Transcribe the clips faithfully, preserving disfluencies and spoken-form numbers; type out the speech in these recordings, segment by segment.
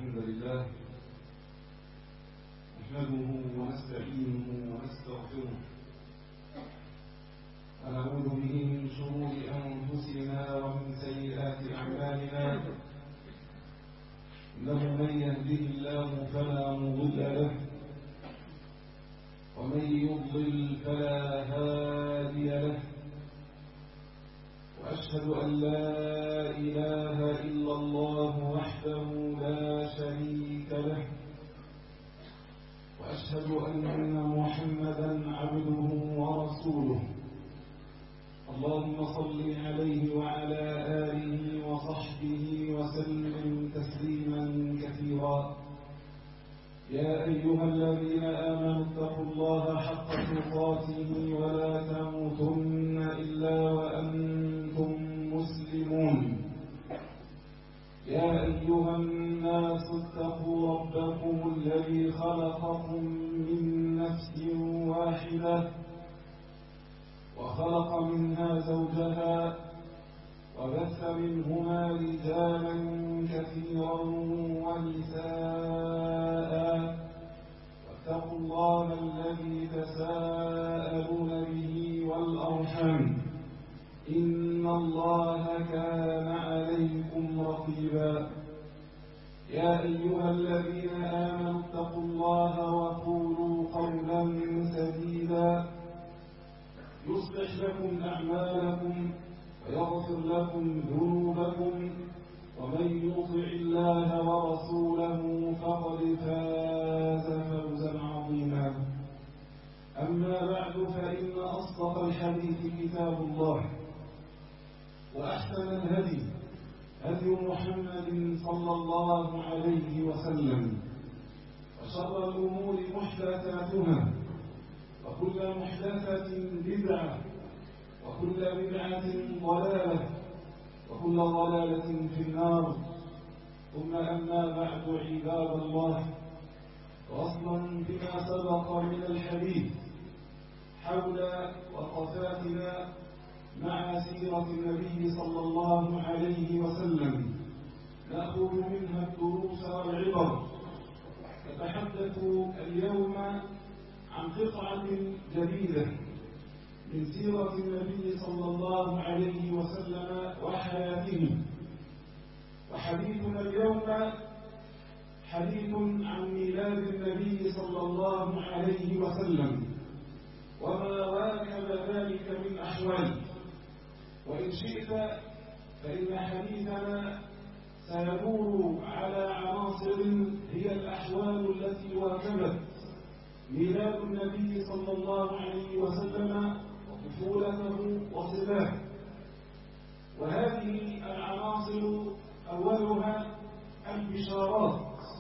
الحمد لله نحمده ونستعينه ونستغفره ونعوذ به من شرور أنفسنا ومن سيئات أعمالنا. إنه من يهده الله فلا مضل له ومن يضلل فلا هادي له، وأشهد أن لا إله إلا الله وحده لا شريك له، وأشهد أن محمدا عبده ورسوله. اللهم صل عليه وعلى آله وصحبه وسلم تسليما كثيرا. يا أيها الذين آمنوا اتقوا الله حق تقاته ولا تموتن إلا وأنتم مسلمون. يا أيها الناس اتقوا ربكم الذي خلقكم من نفس واحدة وخلق منها زوجها وبث منهما رجالا كثيرا ونساء، واتقوا الله الذي تساءلون به والأرحام إن الله كان عليكم رقيبا. يا أيها الذين آمنوا اتقوا الله وقولوا قولا سديدا يصلح لكم أعمالكم ويغفر لكم ذنوبكم، ومن يطع الله ورسوله فقد فاز فوزا عظيما. أما بعد، فإن أصدق الحديث كتاب الله، وأحسن الهدي هدي محمد صلى الله عليه وسلم، وشر الأمور محدثاتها، وكل محدثة بدعة، وكل بدعة ضلالة، وكل ضلالة في النار. ثم أما بعد، عباد الله، وأصلا بما سبق من الحديث حول وقفاتنا مع سيرة النبي صلى الله عليه وسلم نأخذ منها الدروس والعبر. نتحدث اليوم عن قطعة جديدة من سيرة النبي صلى الله عليه وسلم وحياته. وحديثنا اليوم حديث عن ميلاد النبي صلى الله عليه وسلم وما واكب ذلك من أحوال. وإن شئت فإن حديثنا سيدور على عناصر هي الأحوال التي واكبت ميلاد النبي صلى الله عليه وسلم وطفولته وصباه. وهذه العناصر أولها البشارات،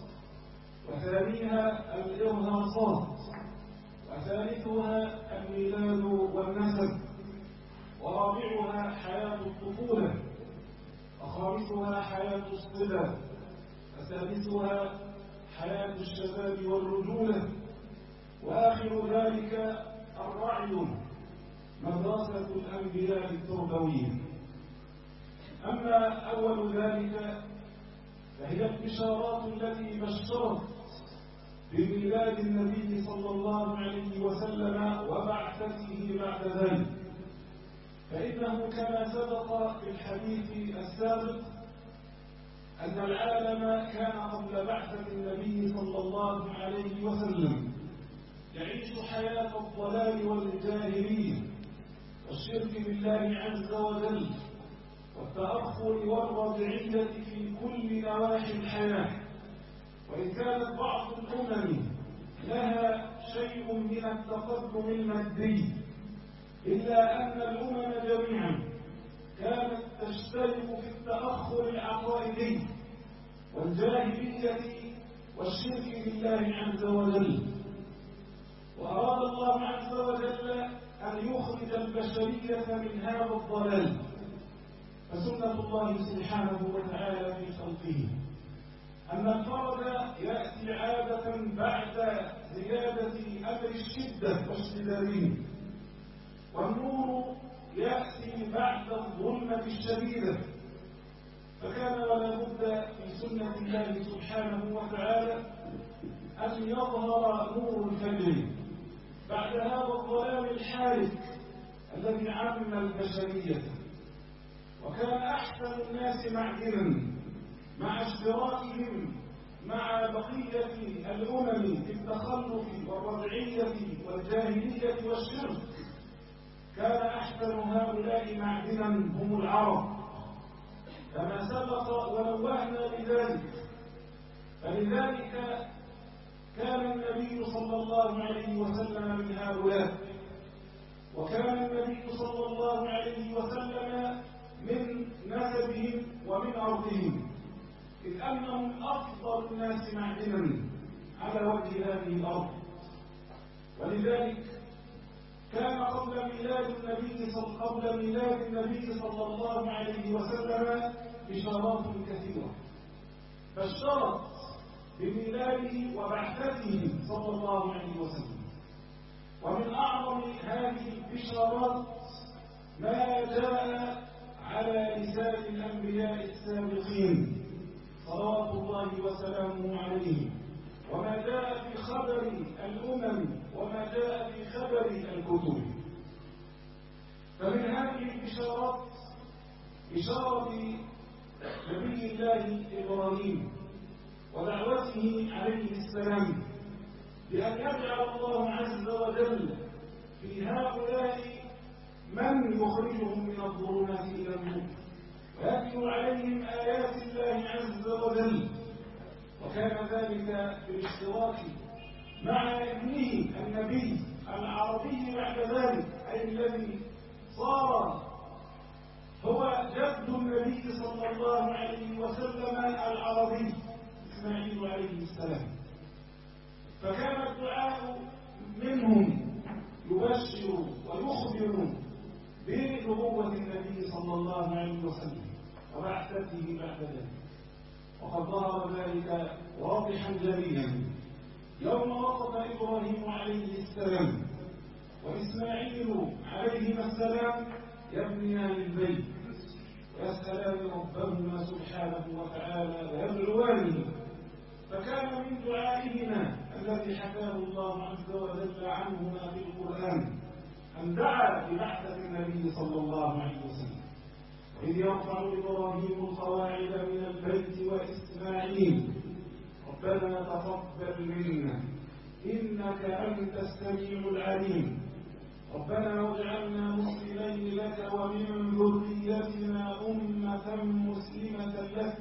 وثانيها الإرهاصات، وثالثها الميلاد والنسب، ورابعها حياة الطفولة، وخامسها حياة الصبا، وسادسها حياة الشباب والرجولة، وآخر ذلك الرعي، مدرسة الأنبياء التربوية. أما أول ذلك فهي البشارات التي بشرت بميلاد النبي صلى الله عليه وسلم وبعثته بعد ذلك. فإنه كما سبق في الحديث السابق أن العالم كان قبل بعثة النبي صلى الله عليه وسلم يعيش حياة الضلال والجاهلين والشرك بالله عز وجل والتأخر والرجعية في كل نواحي الحياة. وإن كانت بعض الأمم لها شيء من التقدم المادي، إلا أن الأمم جميعا كانت تشترك في التأخر العقائدي والجاهلية والشرك بالله عز وجل. وأراد الله عز وجل أن يخرج البشرية من هذا الضلال. فسنة الله سبحانه وتعالى في خلقه أن الفرج يأتي عادة بعد زيادة أمر الشدة والاشتداد، والنور يأتي بعد الظلمة الشديدة. فكان ولا بد في سنة الله سبحانه وتعالى أن يظهر نور الفجر بعد هذا الظلام الحالك الذي عم البشرية. وكان أحسن الناس معدنا مع اشتراكهم مع بقية الأمم في التخلف والرجعية والجاهلية والشرك، كان أحسن هؤلاء معدنا هم العرب كما سبق ونوهنا بذلك. فلذلك كان النبي صلى الله عليه وسلم من هؤلاء، وكان النبي صلى الله عليه وسلم من نسبهم ومن أرضهم، إذ أنهم أفضل الناس معدنا على وجه هذه الأرض. ولذلك كان قبل ميلاد النبي صلى قبل ميلاد النبي صلى الله عليه وسلم بشارات كثيرة، بشرت بميلاده وبعثته صلى الله عليه وسلم. ومن أعظم هذه البشارات ما جاء على لسان الأنبياء السابقين صلوات الله وسلامه عليهم، وما جاء في خبر الأمم وما جاء في خبر الكتب. فمن هذه البشارات بشارة نبي الله إبراهيم ودعوته عليه السلام بأن يجعل الله عز وجل في هؤلاء من يخرجهم من الظلمات إلى النور ويتلو عليهم آيات الله عز وجل. وكان ذلك بالاشتراك مع ابنه النبي العربي بعد ذلك، أي الذي صار هو جد النبي صلى الله عليه وسلم العربي إسماعيل عليه السلام. فكان الدعاء منهم يبشر ويخبر بنبوة النبي صلى الله عليه وسلم وبعثته بعد ذلك. وقد ظهر ذلك واضحا جليا يوم وقف إبراهيم عليه السلام وإسماعيل عليهما السلام يبنيان البيت ويسألان ربهما سبحانه وتعالى ويدعوانه. فكان من دعائهما الذي حكاه الله عز وجل عنهما في القرآن أن دعا ببعثة النبي صلى الله عليه وسلم. وإذ يرفع إبراهيم القواعد من البيت وإسماعيل ربنا تقبل منا إنك أنت السميع العليم ربنا واجعلنا مسلمين لك ومن ذريتنا أمة مسلمة لك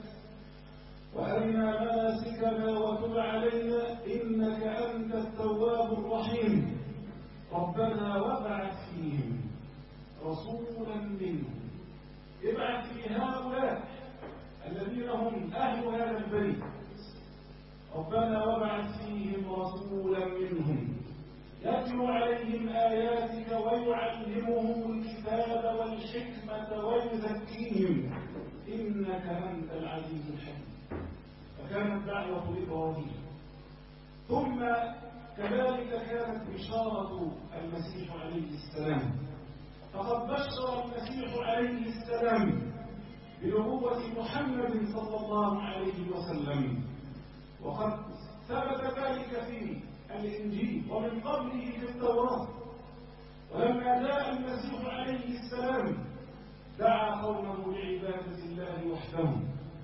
وأرنا مناسكنا وتب علينا إنك أنت التواب الرحيم ربنا وابعث فيهم رسولا منهم. ابعث في هؤلاء الذين هم أهل هذا البيت ربنا وابعث فيهم رسولا منهم يتلو عليهم آياتك ويعلمهم الكتاب والحكمة ويزكيهم إنك أنت العزيز الحكيم. فكانت دعوة إبراهيم. ثم كذلك كانت بشارة المسيح عليه السلام، فقد بشر المسيح عليه السلام بنبوة محمد صلى الله عليه وسلم، وقد ثبت ذلك في الإنجيل ومن قبله في التوراة. ولما جاء المسيح عليه السلام دعا قومه لعبادة الله وحده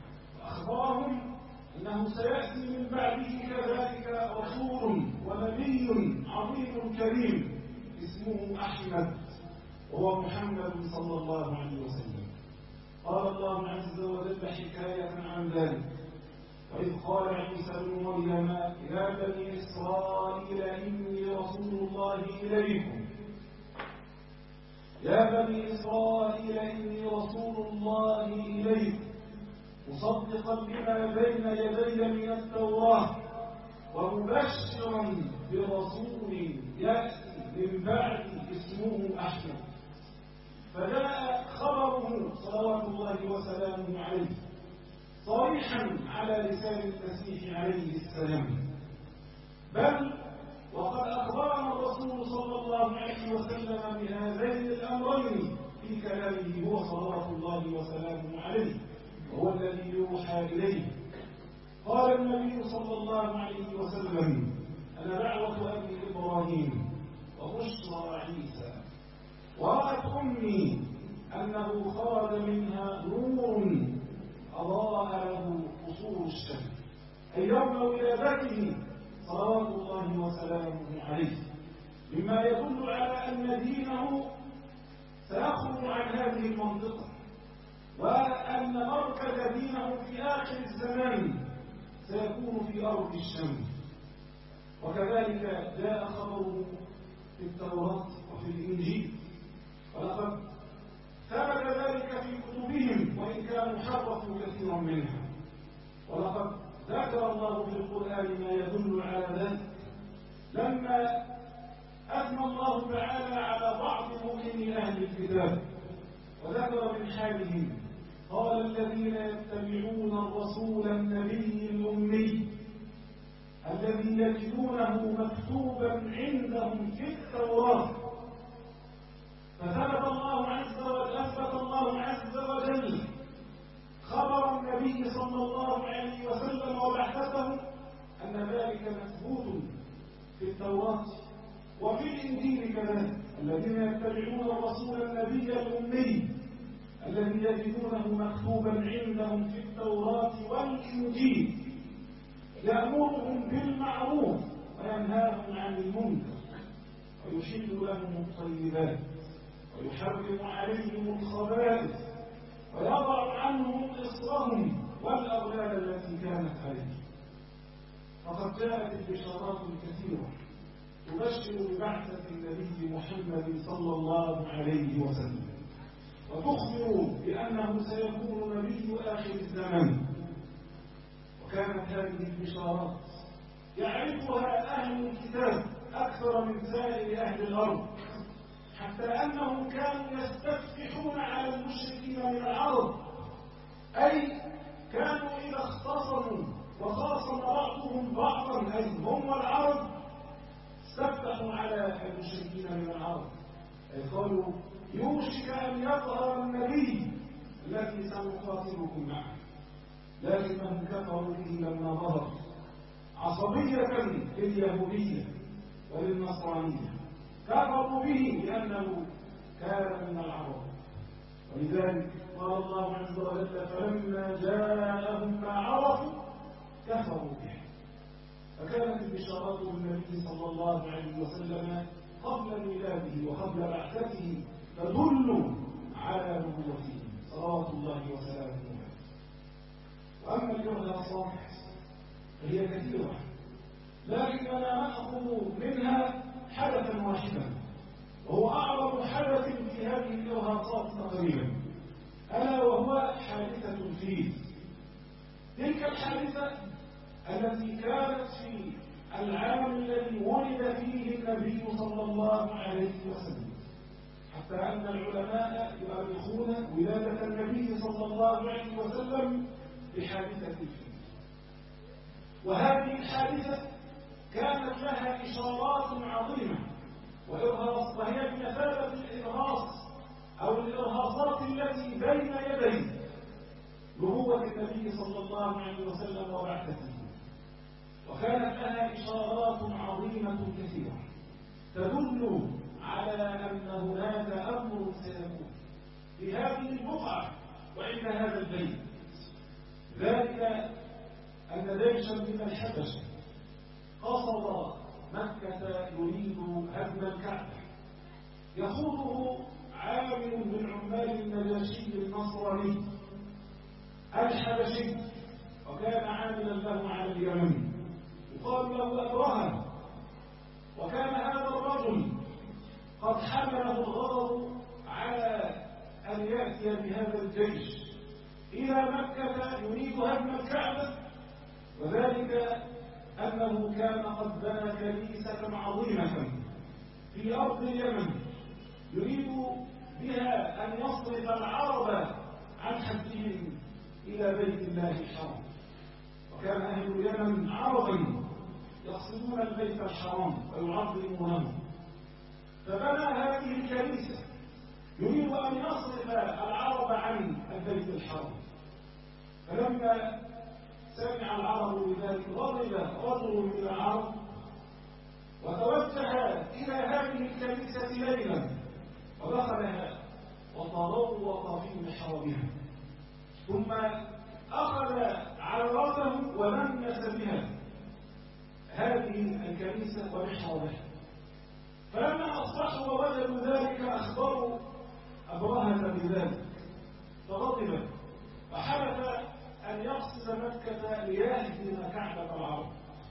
وأخبرهم أنه سيأتي من بعده كذلك رسول ونبي عظيم كريم اسمه أحمد وهو محمد صلى الله عليه وسلم. قال الله عز وجل حكاية عن ذلك وإذ قال عيسى ابن مريم يا بني إسرائيل إني رسول الله إليكم يا بني إسرائيل إني رسول الله إليكم مصدقا لما بين يدي من التوراة ومبشرا برسول يأتي من بعد اسمه أحمد. فجاء خبره صلوات الله وسلامه عليه صريحا على لسان المسيح عليه السلام، بل وقد أخبرنا الرسول صلى الله عليه وسلم بهذين الأمرين في كلامه هو صلوات الله وسلامه عليه. وهو الذي يوحى إليه. قال النبي صلى الله عليه وسلم: أنا دعوة أبي إبراهيم وبشرى عيسى. ورأت أمي أنه خرج منها نور أضاء له قصور الشمس، أي يوم ولادته صلوات الله وسلامه عليه، مما يدل على أن دينه سيخرج عن هذه المنطقة، وأن مركز دينه في آخر الزمان سيكون في أرض الشام. وكذلك جاء خبره في التوراة وفي الإنجيل، ولقد ثبت ذلك في كتبهم وإن كانوا حرفوا كثيرا منها. ولقد ذكر الله في القرآن ما يدل على ذلك لما أثنى الله تعالى على بعض مؤمني أهل الكتاب وذكر من حالهم: قال الذين يتبعون الرسول النبي الأمي الذي يجدونه مكتوبا عندهم في التوراة. فثبت الله عز وجل أثبت الله عز وجل خبر النبي صلى الله عليه وسلم وبعثته أن ذلك مثبوت في التوراة وفي الإنجيل كذلك: الذين يتبعون الرسول النبي الأمي الذي يجدونه مكتوبا عندهم في التوراة والإنجيل يأمرهم بالمعروف وينهاهم عن المنكر ويحل لهم الطيبات ويحرم عليهم الخبائث ويضع عنهم إصرهم والأغلال التي كانت عليهم. فقد جاءت البشارات الكثيرة تبشر ببعثة النبي محمد صلى الله عليه وسلم، وتخبر بأنه سيكون نبي آخر الزمان. وكانت هذه البشارات يعرفها أهل الكتاب أكثر من سائر أهل الأرض، حتى أنهم كانوا يستفتحون على المشركين من العرب، أي كانوا إذا اختصموا وخاصم بعضهم بعضا أي هم والعرب استفتحوا على المشركين من العرب، أي قالوا: يوشك أن يظهر النبي الذي سنقاتلكم معه، لكنهم كفروا به لما ظهر عصبية لليهودية وللنصرانية، كفروا به لأنه كان من العرب. ولذلك قال الله عز وجل: فلما جاءهم ما عرفوا كفروا به. فكانت البشارات بالنبي صلى الله عليه وسلم قبل ميلاده وقبل بعثته تدل على نبوته صلوات الله وسلامه عليه. وأما الإرهاصات فهي كثيرة، لكننا نأخذ منها حدثا واحدا وهو أعظم حدث في هذه الإرهاصات تقريبا، ألا وهو حادثة الفيل. تلك الحادثة التي كانت في العام الذي ولد فيه النبي صلى الله عليه وسلم، حتى أن العلماء يؤرخون ولادة النبي صلى الله عليه وسلم بحادثة الفيل. وهذه الحادثة كانت لها إشارات عظيمة وإرهاص، وهي بمثابة الإرهاص أو الإرهاصات التي بين يدي نبوة النبي صلى الله عليه وسلم وبعثته. وكانت لها إشارات عظيمة كثيرة تدل على أن هناك أمر سيكون في هذه البقعة وعند هذا البيت، ذلك أن جيشا من الحبشة قصد مكة يريد هدم الكعبة، يخوضه عامل من عمال النجاشي النصراني الحبشي، وكان عاملا له على اليمن يقال له أبرهة. وكان هذا الرجل قد حمله الغضب على أن يأتي بهذا الجيش إلى مكة يريد هدم الكعبة، وذلك أنه كان قد بنى كنيسة عظيمة في أرض اليمن يريد بها أن يصرف العرب عن حجهم إلى بيت الله الحرام. وكان أهل اليمن عربا يقصدون البيت الحرام ويعظمونه، فبنى هذه الكنيسة يريد أن يصرف العرب عن البيت الحرام. فلما سمع العرب بذلك غضب رجل من العرب وتوجه إلى هذه الكنيسة ليلا ودخلها وتروط في محرابها، ثم أخذ عرته ولمس بها هذه الكنيسة ومحرابها. فلما أصبحوا ووجدوا ذلك أخبروا أبرهة بذلك فغضب وحلف أن يقصد مكة ليهدم كعبة العرب.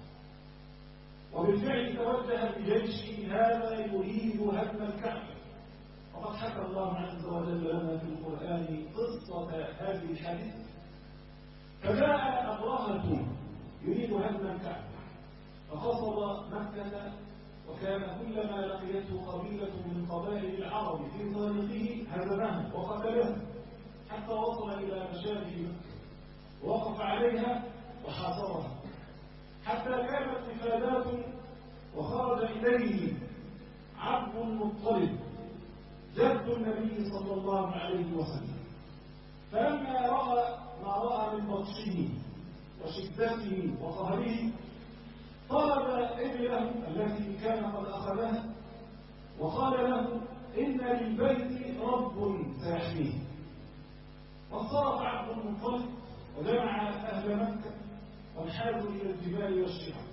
وبالفعل توجه بجيشه هذا يريد هدم الكعبة. وقد حكى الله عز وجل لنا في القرآن قصة هذه الحادثة. فجاء أبرهة يريد هدم الكعبة فقصد مكة، وكان كلما لقيته قبيلة من قبائل العرب في طريقه هزمها وقتلها حتى وصل إلى مشارف مكة ووقف عليها وحاصرها حتى كانت إفادات، وخرج إليه عبد المطلب جد النبي صلى الله عليه وسلم. فلما رأى ما رأى من بطشه وشدته وقهره طلب ابنه التي كان قد أخذها وقال له إن للبيت رب سيحميه. وانصرف عبد المطلب وجمع أهل مكة وانحازوا إلى الجبال والشعاب.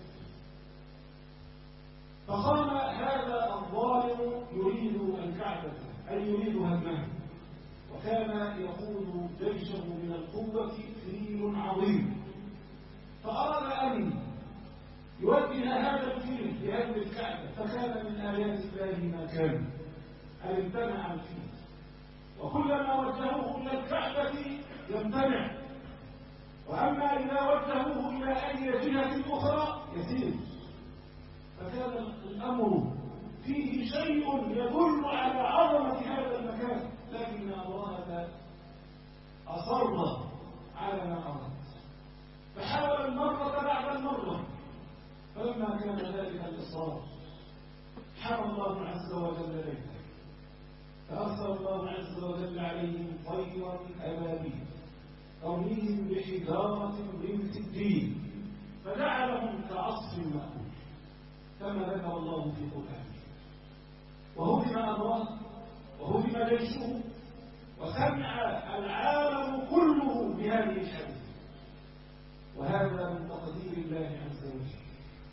فقام هذا الظالم يريد الكعبة أي يريد هدمها، وكان يقود جيشه من القوة فيل عظيم، فأراد أن يوجه هذا الفيل لهدم الكعبة، فكان من آيات الله ما كان أن امتنع الفيل، وكلما وجهوه إلى الكعبة يمتنع، وأما إذا وجهوه إلى أي جهة أخرى يسير. فكان الأمر فيه شيء يدل على عظمة هذا المكان، لكن أبرهة أصر على ما أراد، فحاول المرة بعد المرة. فلما كان ذلك الإصرار حمى الله عز وجل بيته، فأرسل الله عز وجل عليهم طيرا أبابيل ترميهم بحجارة من سجيل فجعلهم كعصف مأكول كما ذكر الله في قرآنه. وهدم أبرهة وهدم جيشه وسمع العالم كله بهذه الحادثة. وهذا من تقدير الله عز وجل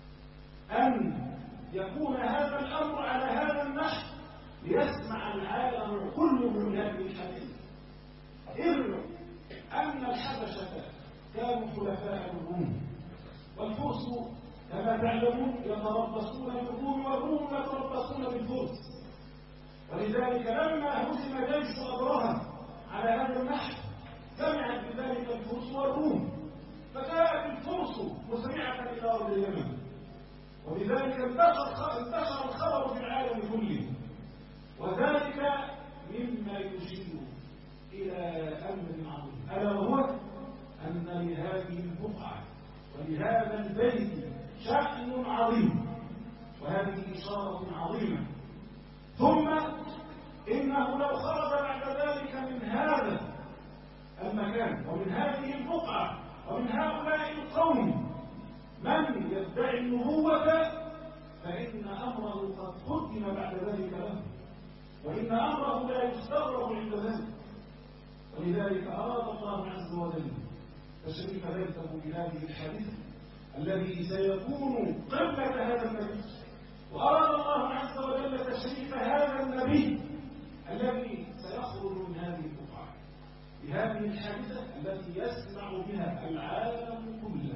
أن يكون هذا الأمر على هذا النحو ليسمع العالم كله بهذه الحادثة. إذ أن الحبشة كانوا خلفاء الروم، والفرس كما تعلمون يتربصون بالروم والروم يتربصون بالفرس، ولذلك لما هزم جيش أبرهة على هذا النحو سمعت بذلك الفرس والروم، فجاءت الفرس مسرعة إلى أرض اليمن، ولذلك انتشر الخبر في العالم كله. وذلك مما يشير إلى أمر عظيم، ألا وهو أن لهذه البقعة ولهذا البيت شأن عظيم، وهذه إشارة عظيمة. ثم إنه لو خرج بعد ذلك من هذا المكان ومن هذه البقعة ومن هؤلاء القوم من يدعي النبوة فإن أمره قد قدم بعد ذلك له، وإن أمره لا يستغرب عند ذلك. ولذلك أراد الله عز وجل تشريف بيته بهذه الحادثة الذي سيكون قبلة هذا النبي، وأراد الله عز وجل تشريف هذا النبي الذي سيخرج من هذه البقعة بهذه الحادثة التي يسمع بها العالم كله.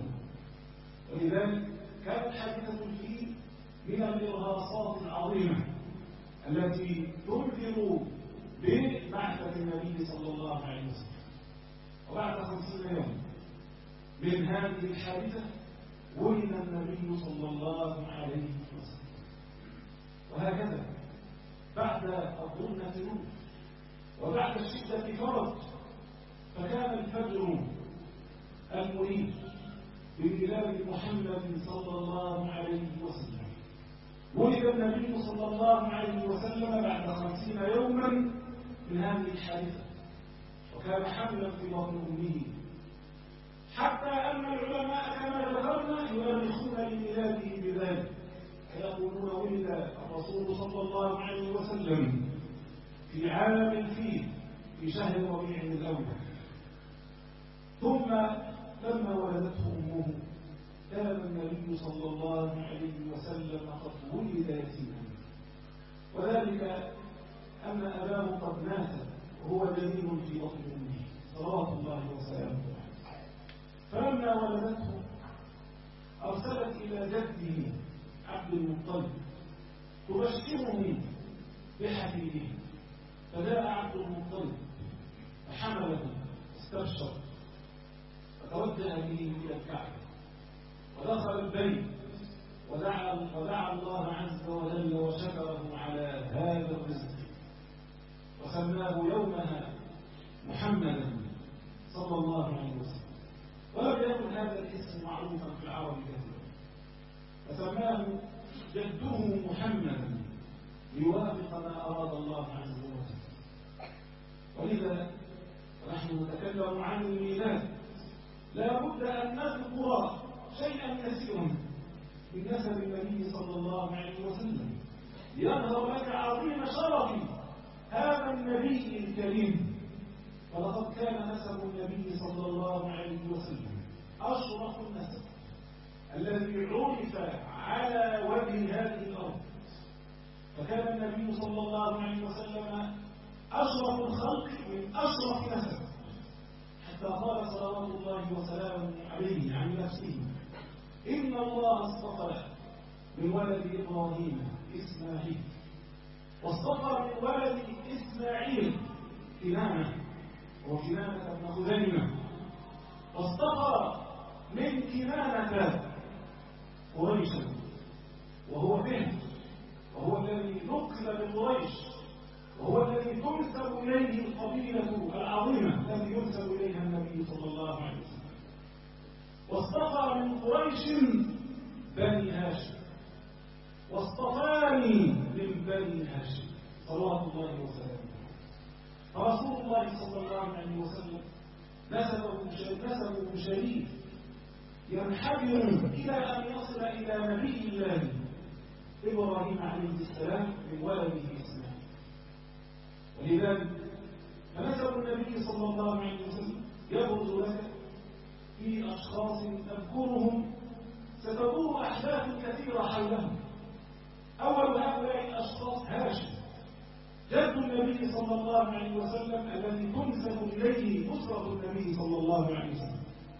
ولذلك كانت حادثة الفيل من الإرهاصات العظيمة التي تنذر ببعثة النبي صلى الله عليه وسلم. وبعد خمسين يوم من هذه الحادثة ولد النبي صلى الله عليه وسلم. وهكذا بعد الظلمة نور وبعد الشدة فرج، فكان الفجر المريد بميلاد محمد صلى الله عليه وسلم. ولد النبي صلى الله عليه وسلم بعد خمسين يوما من هذه الحادثة، وكان حملا في بطن أمه حتى أن العلماء كما ذكرنا يؤرخون لميلاده بذلك، فيقولون ولد الرسول صلى الله عليه وسلم في عام الفيل في شهر ربيع الأول. ثم لما ولدته أمه كان النبي صلى الله عليه وسلم قد ولد يتيما، وذلك أن أباه قد مات وهو جنين في بطن أمه صلوات الله وسلامه عليه. فلما ولدته أرسلت إلى جده عبد المطلب تبشره بحفيده، فجاء عبد المطلب فحمله استبشر فتوجه به إلى الكعبة ودخل البيت ودعا, ودعا الله عز وجل وشكره على هذا الرزق، وسماه يومها محمدا صلى الله عليه وسلم. ولم يكن هذا الاسم معروفا في العرب كثيرا، فسماه جده محمدا ليوافق ما أراد الله عز وجل. ولذا ونحن نتكلم عن الميلاد لا بد أن نذكر شيئا يسيرا من نسب النبي صلى الله عليه وسلم ليظهر لك عظيم شرف هذا النبي الكريم. ولقد كان نسب النبي صلى الله عليه وسلم أشرف النسب الذي عرف على وجه هذه الأرض، فكان النبي صلى الله عليه وسلم أشرف الخلق من أشرف نسب، حتى قال صلوات الله وسلامه عليه عن نفسه: إن الله اصطفى من ولد إبراهيم إسماعيل، واصطفى من ولد إسماعيل كنانة وكنانة بن خزيمة، واصطفى من كنانة قريشا وهو به، وهو الذي نقل بقريش، وهو الذي تنسب إليه القبيلة العظيمة التي ينسب إليها النبي صلى الله عليه وسلم. واصطفى من قريش بني هاشم، واصطفاني من بني هاشم صلوات الله وسلامه. فرسول الله صلى الله عليه وسلم نسبه شريف ينحدر إلى أن يصل إلى نبي الله إبراهيم عليه السلام من ولده إسماعيل. ولذلك فنسب النبي صلى الله عليه وسلم يبرز لك في أشخاص تذكرهم ستدور أحداث كثيرة حولهم. أول هؤلاء الأشخاص هاشم جد النبي صلى الله عليه وسلم الذي تنسب إليه أسرة النبي صلى الله عليه وسلم،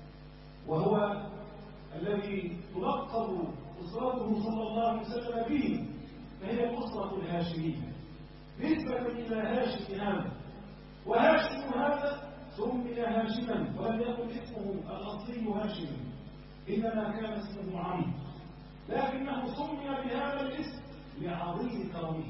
وهو الذي تلقب أسرته صلى الله عليه وسلم به، فهي الأسرة الهاشمية نسبة إلى هاشم هذا. وهاشم هذا سمي هاشما ولم يكن اسمه الأصلي هاشما، إنما كان اسمه عمرو، لكنه سمي بهذا الاسم لعظيم كرمه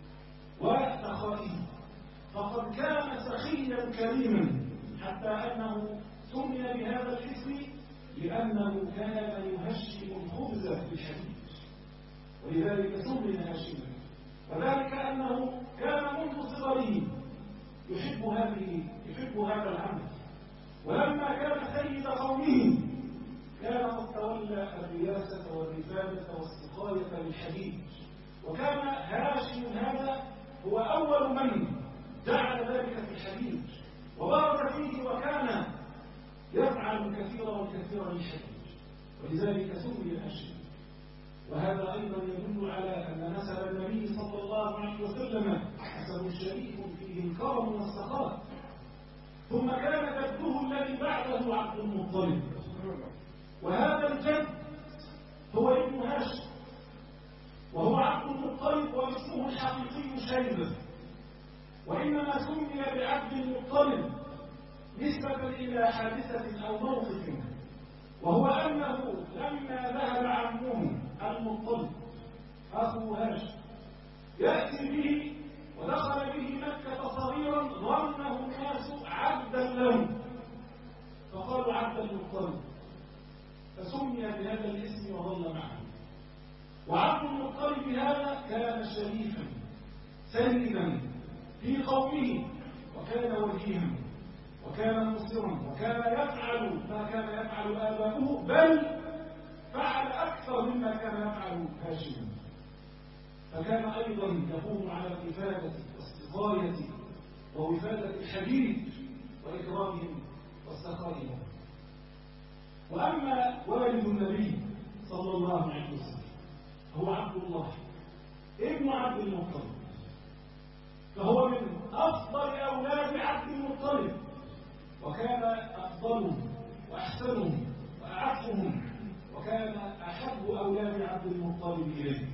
وسخائه، فقد كان سخيا كريما حتى أنه سمي بهذا الاسم لأنه كان يهشم الخبز بالحديد، ولذلك سمي هاشما. وذلك أنه كان منذ صغره يحب هذه يحب هذا العمل، ولما كان سيد قومه كان قد تولى الرياسة والرفادة والسقاية للحديد، وكان هاشم هذا هو أول من جعل ذلك في الحديد وبارك فيه، وكان يفعل الكثير والكثير للحديد، ولذلك سمي هاشم. وهذا أيضا يدل على أن نسب النبي صلى الله عليه وسلم نسب شريف فيه الكرم والسخاء. ثم كان جده الذي بعده عبد المطلب، وهذا الجد هو ابن هاشم، وهو عبد المطلب واسمه الحقيقي شيبة، وإنما سمي بعبد المطلب نسبة إلى حادثة أو موقف، وهو أنه لما ذهب عمه المطلب أخو هاشم يأتي به ودخل به مكة صغيرا ظنه الناس عبدا له، فقالوا عبد المطلب، فسمي بهذا الاسم وظل معه. وعبد المطلب هذا كان شريفا سيدا في قومه، وكان وجيها، وكان مصرا وكان يفعل ما كان يفعل آباؤه، بل فعل أكثر مما كان يفعل هاشم. فكان أيضا يقوم على الإفادة والسقاية ووفادة الحديد وإكرامهم والسخاء لهم. وأما والد النبي صلى الله عليه وسلم هو عبد الله ابن عبد المطلب، فهو من أفضل أولاد عبد المطلب، وكان أفضلهم وأحسنهم وأعفهم، وكان أحب أولاد عبد المطلب إليه.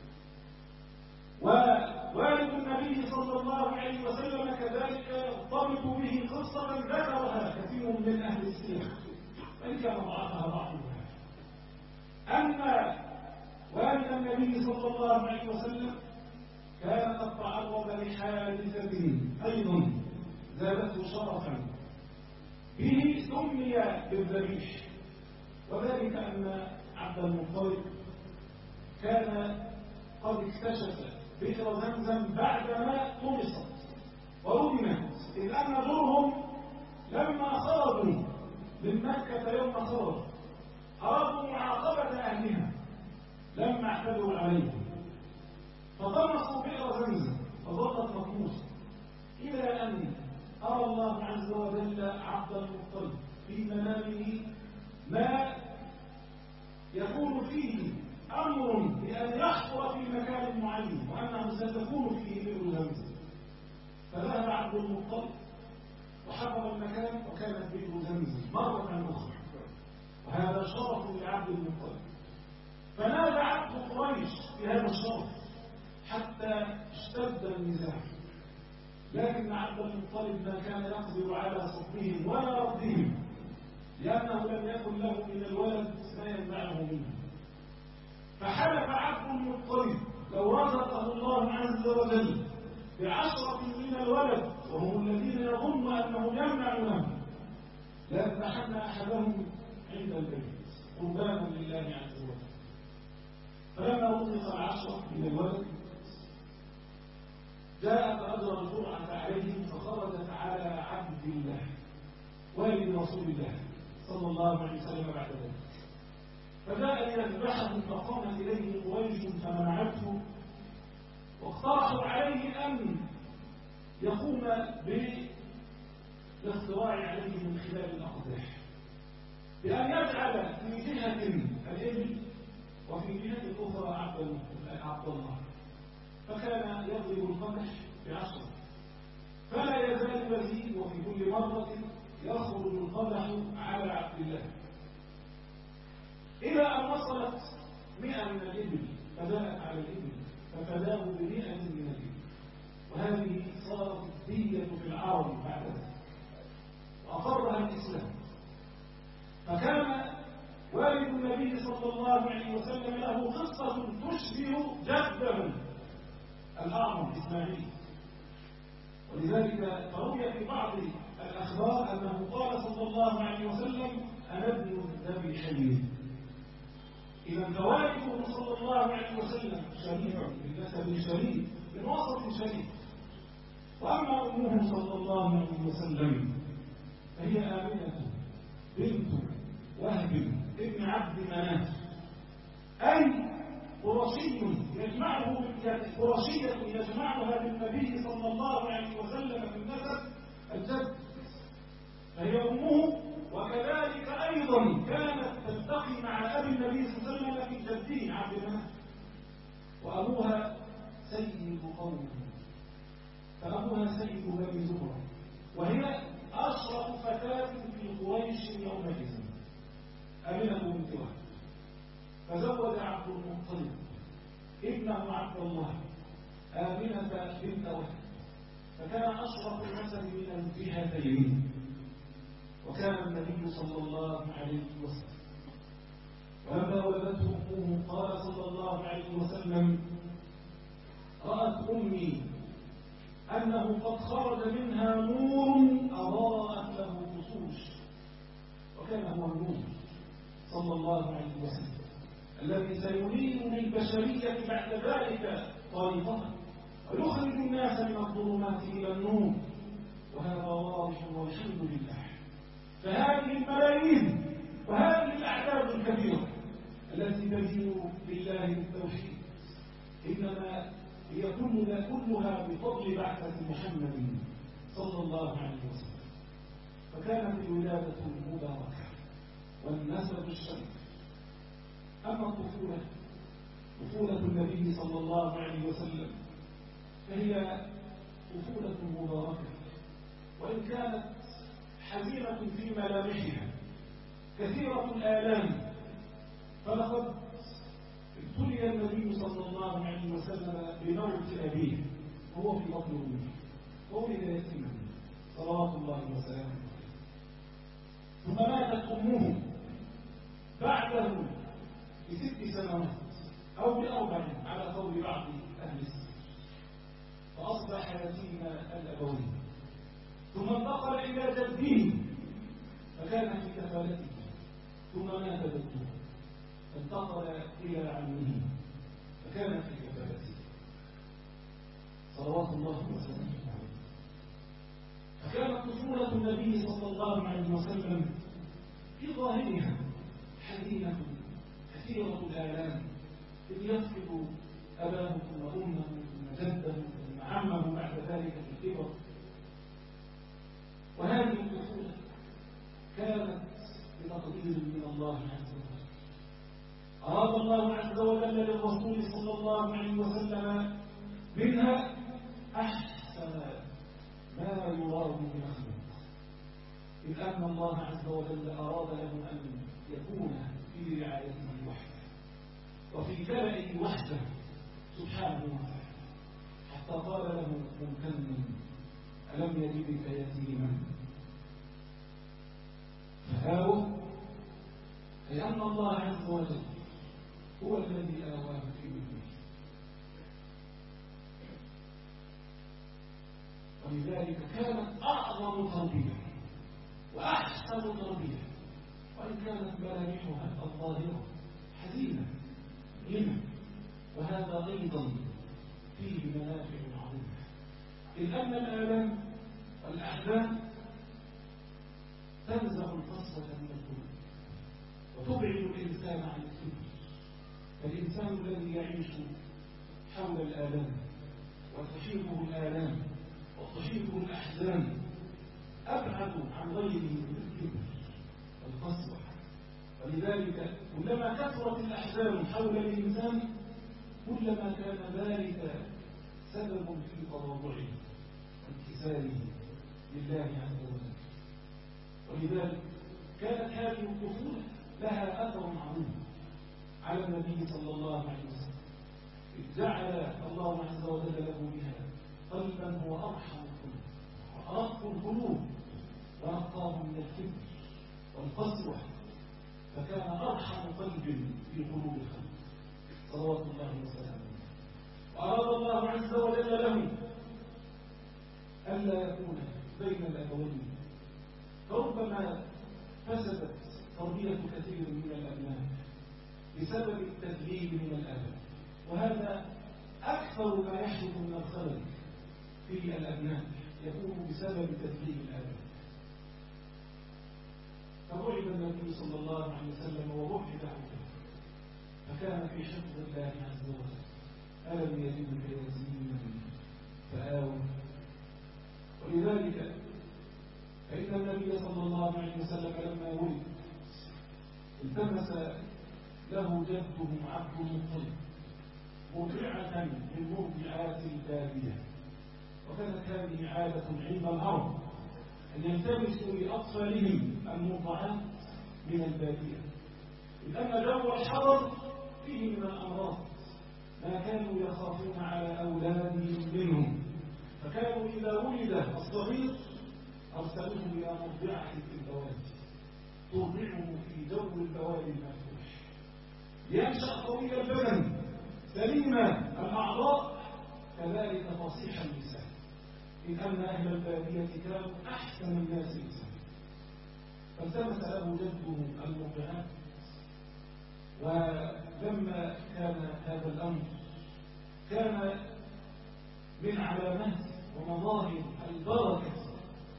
ووالد النبي صلى الله عليه وسلم كذلك يرتبط به قصة ذكرها كثير من أهل السير، وإن كان ضعفها بعضها، أن والد النبي صلى الله عليه وسلم كان قد تعرض لحادثة أيضا زادته شرفا به سمي بالذبيح، وذلك أن عبد المطلب كان قد اكتشف بئر زمزم بعدما طمست وردمت، إذ أن جرهم لما خرجوا من مكة يوم خرج أرادوا معاقبة أهلها لما اعتدوا عليهم، فطمسوا بئر زمزم فظلت مطموسة، إلى أن أرى الله عز وجل عبد المطلب في منامه ما يكون فيه أمر بأن يحفر في مكان معين وأنه ستكون فيه بئر زمزم، فذهب عبد المطلب وحفر المكان وكانت بئر زمزم مرة أخرى، وهذا شرف لعبد المطلب. فنازعت قريش في هذا الشرف حتى اشتد النزاع، لكن عبد المطلب ما كان يقدر على صدهم ولا ردهم، لأنه لم يكن له من الولد ما يمنعه منه. فحلف عبد المطلب لو رزقه الله عز وجل بعشرة من الولد وهم الذين يظن أنه يمنع لهم لأذبحن أحدهم عند البيت قربانا لله عز وجل. فلما رزق العشرة من الولد جاء فأجرى الجرعة عليهم، فخرجت على عبد الله والد رسول الله صلى الله عليه وسلم بعد ذلك، فجاء ليذبحه فقام إليه قريش فمنعته، واقترحوا عليه أن يقوم بالاختراع عليه من خلال الأقداح، بأن يجعل في جهة الإبل وفي جهة الأخرى عبد الله، فكان يضرب القدح بعشرة فلا يزال يزيد، وفي كل مرة يخرج القدح على عبد الله إلى أن وصلت مئة من الإبل، فجاءت على الإبل ففداه بمئة من الإبل، وهذه صارت الدية في العرب بعد ذلك وأقرها الإسلام. فكان والد النبي صلى الله عليه وسلم له قصة تشبه جده الأعظم إسماعيل، ولذلك فروي في بعض الأخبار أنه قال صلى الله عليه وسلم أنا ابن ذبي حليم. إذا فوالده صلى الله عليه وسلم شريف بنسب شريف من وسط شريف. وأما أمه صلى الله عليه وسلم فهي آمنة بنت وهب ابن عبد مناف، أي قرشي يجمعه قرشية يجمعها بالنبي صلى الله عليه وسلم في النسب الجد، فهي أمه. وكذلك أيضا كانت تلتقي مع أبي النبي صلى الله عليه وسلم في جده عبد مناف، وأبوها سيد قومه، فأبوها سيد بني زهرة، وهي أشرف فتاة في قريش يومئذ آمنة بنت وهب. فزوج عبد المطلب ابنه عبد الله آمنة بنت وهب، فكان أشرف النسب من الجهتين. وكان النبي صلى الله عليه وسلم ولما ولدته أمه قال صلى الله عليه وسلم رأت أمي أنه قد خرج منها نور أضاءت له بطوش، وكان هو النور صلى الله عليه وسلم الذي سيريد للبشرية بعد ذلك طريقها ويخرج الناس من الظلمات إلى النور وهذا واضح والحمد لله. فهذه الملايين وهذه الأعداد الكبيرة التي تزين لله بالتوحيد إنما هي كلها كلها بفضل بعثة محمد صلى الله عليه وسلم. فكانت الولادة المباركة والنسب الشريف. أما الطفولة طفولة النبي صلى الله عليه وسلم فهي طفولة مباركة، وإن كانت حزينة في ملامحها كثيرة الآلام. فلقد ابتلي النبي صلى الله عليه وسلم بموت أبيه وهو في بطن أمه، وولد يتيما صلوات الله وسلامه عليه. ثم ماتت أمه بعده بست سنوات أو بأربع على قول بعض أهل السنة، فأصبح يتيم الأبوين. ثم انتقل إلى جده فكان في كفالته، ثم مات جده فانتقل إلى عمه فكان في كفالته صلوات الله وسلامه عليه. فكانت طفولة النبي صلى الله عليه وسلم في ظاهرها حزينة كثيرة الآلام، إذ يفقد أباه ثم أمه ثم جده ثم عمه بعد ذلك في الكبر. وهذه الطفولة كانت بتقدير من الله عز وجل. أراد الله عز وجل للرسول صلى الله عليه وسلم منها أحسن ما يراد بمخلوق، إذ أن الله عز وجل أراد له أن يكون في رعايته وحده وفي كلئه وحده سبحانه وتعالى، حتى قال له ممتنا ألم يجدك يتيما فآوه، لأن الله عز وجل هو الذي آواه في مثله. ولذلك كانت أعظم تربية وأحسن تربية، وإن كانت ملامحها الظاهرة حزينة لما، وهذا أيضا فيه منافع عظيمة، إذ أن الآلام والأحزان تنزع القسوة من القلوب وتبعد الإنسان عن الكبر. فالإنسان الذي يعيش حول الآلام وتحيطه الآلام وتحيطه الأحزان أبعد عن غيره من الكبر والقسوة. ولذلك كلما كثرت الأحزان حول الإنسان كلما كان ذلك سبب في تواضعه وانكساره لله عز وجل. ولذلك كانت هذه الطفولة لها أثر عظيم على النبي صلى الله عليه وسلم، إذ جعل الله عز وجل له بها قلبا هو أرحم القلوب وأرق القلوب ونقاه من الكبر والقسوة، فكان أرحم قلب في قلوب الخلق صلوات الله وسلامه. وأراد الله عز وجل له ألا يكون بين الأبوين، فربما فسدت تربية كثير من الأبناء بسبب التدليل من الآباء، وهذا أكثر ما يحدث من الخلل في الأبناء يكون بسبب تدليل الآباء. فوعد النبي صلى الله عليه وسلم ووعد عبده فكان في حفظ الله عز وجل. ألم يجدك يتيما فآوى. ولذلك فإن النبي صلى الله عليه وسلم لما ولد التمس له جده عبد المطلب مرضعة من مرضعات البادية، وكانت هذه عادة عند العرب أن يلتمسوا لأطفالهم المرضعات من البادية، لأن جو الحضر فيه من الأمراض ما كانوا يخافون على أولادهم منهم، فكانوا إذا ولد الصغير أرسلوه إلى مرضعة في البوادي ترضعه في جو البوادي المفتوح لينشأ قوي البدن سليم الأعضاء كذلك فصيح اللسان، إن أن أهل البادية كانوا أحسن الناس لسانا. فالتمس له جده المرضعات، ولما كان هذا الأمر كان من علامات ومظاهر البركة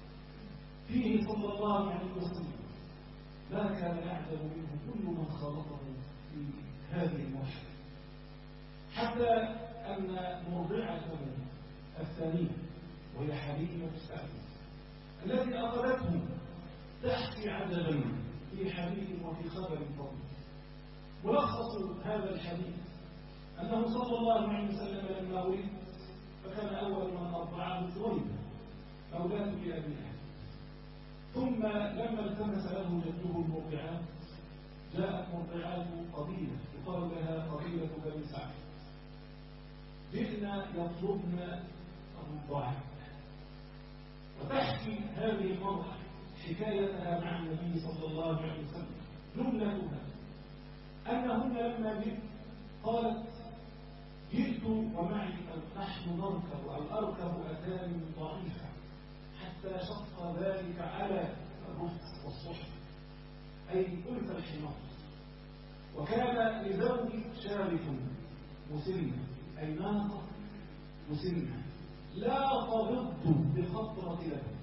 فيه صلى الله عليه وسلم ما كان يعجب منه كل من خالطه في هذه المرحلة، حتى أن مرضعته الثانية وهي حليمة السعدية التي أخذته تحكي عجبا في حديث وفي خبر طويل. ملخص هذا الحديث أنه صلى الله عليه وسلم لما ولد فكان أول من أرضعه ثويبة مولاه لأبيها، ثم لما التمس له جده المرضعات جاءت مرضعات قبيلة يقال لها قبيلة بني سعد، جئنا يطلبن الرضاعة. وتحكي هذه المرأة حكايتها مع النبي صلى الله عليه وسلم جملتها أنهن لما جئت قالت جئت ومعي نحن نركب أو أركب أتاني ضعيفة حتى شق ذلك على الرفق والصحف أي ألف الحمار، وكان لزوجي شارف مسنة أي ناقة مسنة لا تبض بخطرة لبن،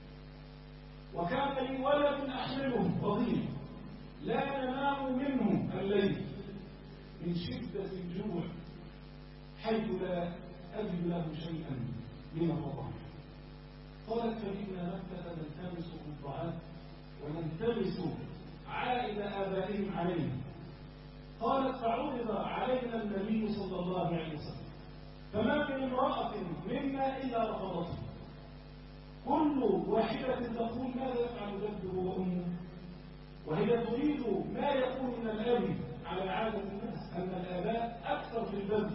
وكان لي ولد أحمله فضيل لا ننام منه الليل من شدة الجوع حيث لا أجد له شيئا من الرضاعة. قالت فجئنا مكة نلتمس الرضاعات ونلتمس عائد آبائهم علينا. قالت فعرض علينا النبي صلى الله عليه وسلم فما من امرأة منا إلا رفضته، كل واحدة تقول ماذا يفعل جده وأمه، وهي تريد ما يكون من الأب على عادة الناس أن الآباء أكثر في البذل.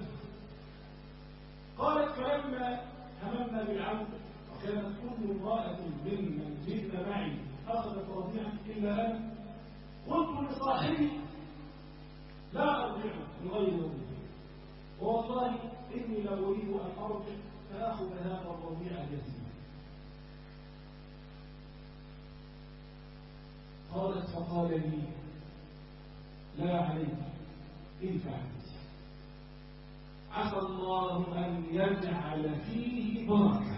قالت فلما هممنا بالعودة وكانت كل امرأة ممن جئنا معي أخذت رضيعا إلا أنا، قلت لصاحبي لا أرجع من غير رضيع، والله إني لو أريد أن أرجع فأخذ هذا الرضيع اليتيم. قالت فقال لي لا عليك إن فعلت عسى الله أن يجعل فيه بركة.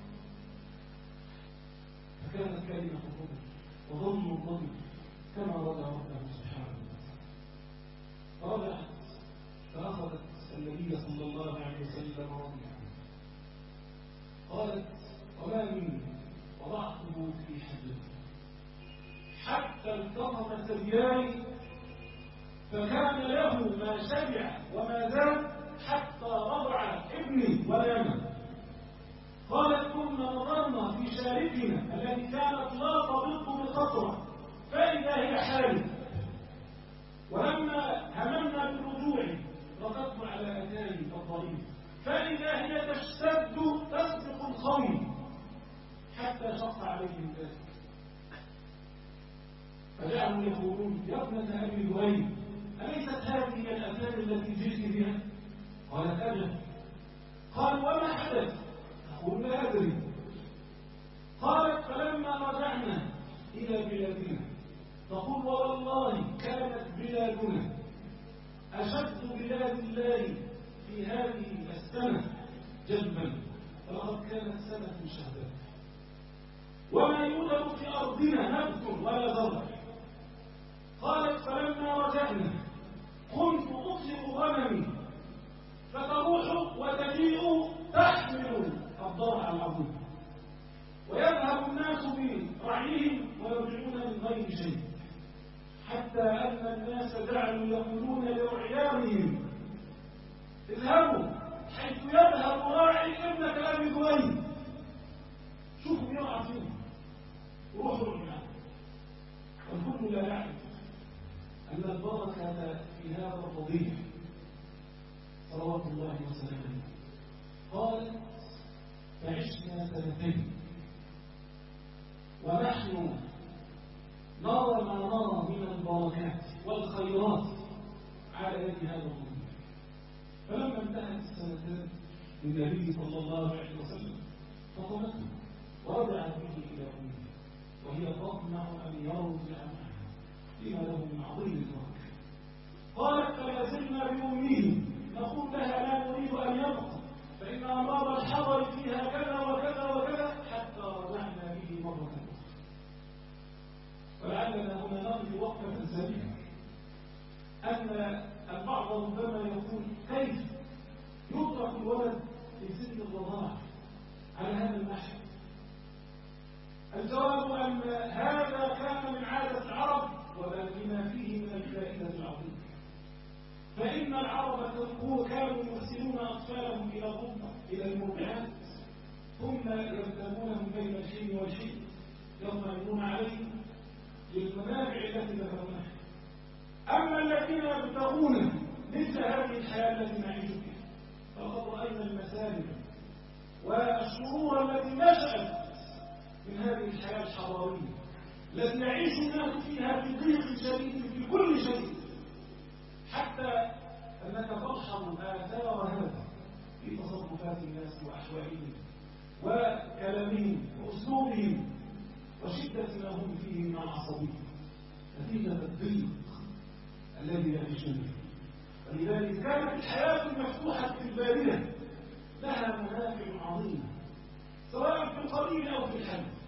فكانت كلمة الرجل وظن الرجل كما رضى ربه سبحانه وتعالى، فرجعت فأخذت النبي صلى الله عليه وسلم رضيعا. قالت وما مني وضعته في حجري حتى التقم ثدياي فكان له ما شبع وما زاد حتى رضع ابني ونام. قالت كنا نظرنا في شاركنا التي كانت لا تبط بقطرة فإذا هي حارب، ولما هممنا بالرجوع ركضت على أتاي الضريب فإذا هي تشتد تسبق الخوم حتى شق عليهم ذلك. فجعلوا يقولون يا ابنة أبي ذؤيب أليست هذه الأتان التي جئت بها؟ قالت أجل. قال وما حدث؟ تقول لا أدري. قالت فلما رجعنا إلى بلادنا تقول والله كانت بلادنا أشد بلاد الله في هذه السنة جذبا، فلقد كانت سنة شهداء وما يوجد في أرضنا نبت ولا زرع. قالت فلما رجعنا كنت أطلق غنمي فتروح وتجيء تحمل الضرع العظيم، ويذهب الناس برعيهم ويرجعون من غير شيء، حتى أن الناس جعلوا يقولون لرعيانهم اذهبوا حيث يذهب راعي ابنك أبي ذؤيب، شوفوا يرعى فيه روحوا معه. والكل لا يعرف أن البركة في هذا الرضيع صلوات الله وسلامه. قال فعشنا سنتين ونحن نرى ما نرى من البركات والخيرات على يد هذا الرضيع. فلما انتهت السنتان للنبي صلى الله عليه وسلم فطلته ورجعت به إلى أمه وهي تطمع أن يرجع معها لما له من عظيم البركة. قالت فلا زلنا بأمه نقول لها لا نريد أن يبقى فإن أمراض الحضر فيها كذا وكذا وكذا حتى رجعنا به مرة أخرى. يقول كيف يترك الولد في سن الرضاعة على هذا النحو؟ الجواب أن هذا كان من عادة العرب وبل بما فيه من الفائدة العظيمة. فإن العرب كانوا يرسلون أطفالهم إلى الرضع إلى المرضعات ثم يرتبونهم بين الحين والحين يطمئنون عليهم للمنافع التي ذكرناها. أما الذين يبتغون مثل هذه الحياة التي نعيش فيها فقد رأينا المسالم والشرور التي نشأت من هذه الحياة الحضارية التي يعيش الناس فيها في ضيق شديد في كل شيء، حتى أنك تلحظ آثار هذا في تصرفات الناس وأحوالهم وكلامهم وأسلوبهم وشدة ما هم فيه من العصبية نتيجة الضيق الذي يعيشون فيه. ولذلك كانت الحياة المفتوحة في البادية لها منافع عظيمة سواء في القليل أو في الحديث.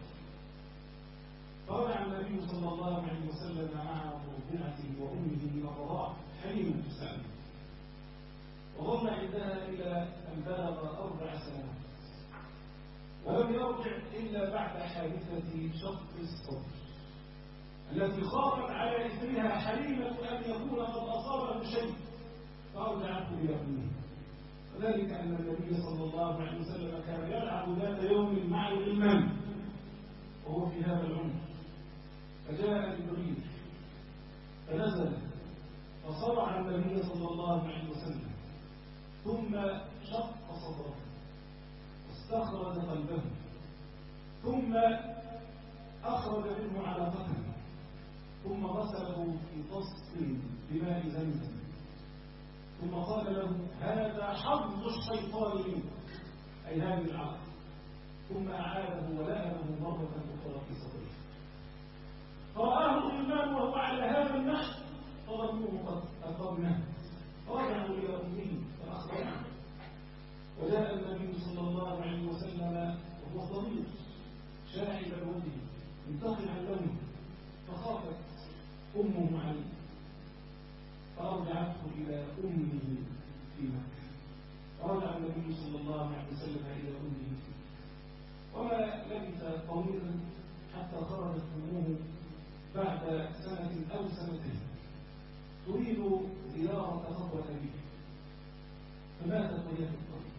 فرجع النبي صلى الله عليه وسلم مع مرضعته وأمه من الرضاعة حليمة السعيد وظل عندها إلى أن بلغ أربع سنوات ولم يرجع إلا بعد حادثة شق الصدر التي خافت على إثرها حليمة أن يكون قد أصابه شيء فأرجعته إلى أمه. وذلك أن النبي صلى الله عليه وسلم كان يلعب ذات يوم مع الغلمان وهو في هذا العمر، فجاء جبريل فنزل فصرع النبي صلى الله عليه وسلم ثم شق صدره واستخرج قلبه ثم أخرج منه علقته ثم غسله في طست بماء زمزم ثم قال له هذا حظ الشيطان منك أي هذه العقل، ثم أعاده ولأمه مرة أخرى في صدره. فرآه الغلمان وهو على هذا النحو فظنوه قد مات فرجعوا إلى أمه فأخبرها وجاء النبي صلى الله عليه وسلم وهو صغير شاحب الوجه منتقعا لونه فخافت أمه عليه فأرجعته إلى أمه في مكة. فرجع النبي صلى الله عليه وسلم إلى أمه وما لبث طويلا حتى خرجت أمه بعد سنة أو سنتين تريد زيارة قبر أبيه فماتت وهي في الطريق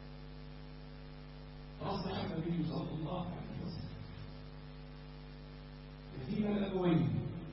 فأصبح النبي صلى الله عليه وسلم يتيم الأبوين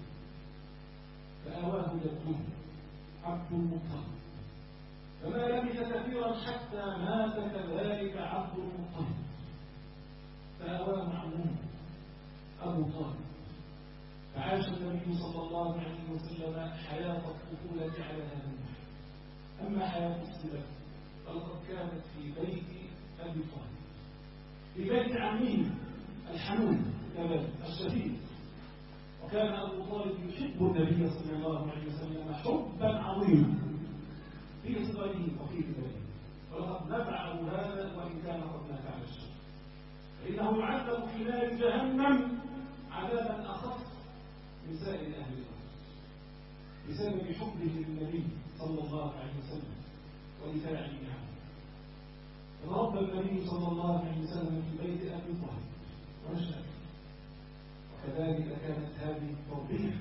فآواه جده عبد المطلب فما لبث كثيرا حتى مات كذلك عبد المطلب فآواه عمه أبو طالب فعاش النبي صلى الله عليه وسلم حياة الطفولة على هذا النحو. أما حياة السلف فلقد كانت في بيت أبي طالب في بيت عمه الحنون كذلك الشديد، وكان أبو طالب يحب النبي صلى الله عليه وسلم حبا عظيما في صغره وفي كبره، ولقد نفعه هذا وإن كان قد مات على الشر، فإنه يعذب في نار جهنم عذابا أخف من سائر أهل الأرض بسبب حبه للنبي صلى الله عليه وسلم ودفاعه عنه. ربى النبي صلى الله عليه وسلم في بيت أبي طالب ونشأ، وكذلك كانت هذه التربية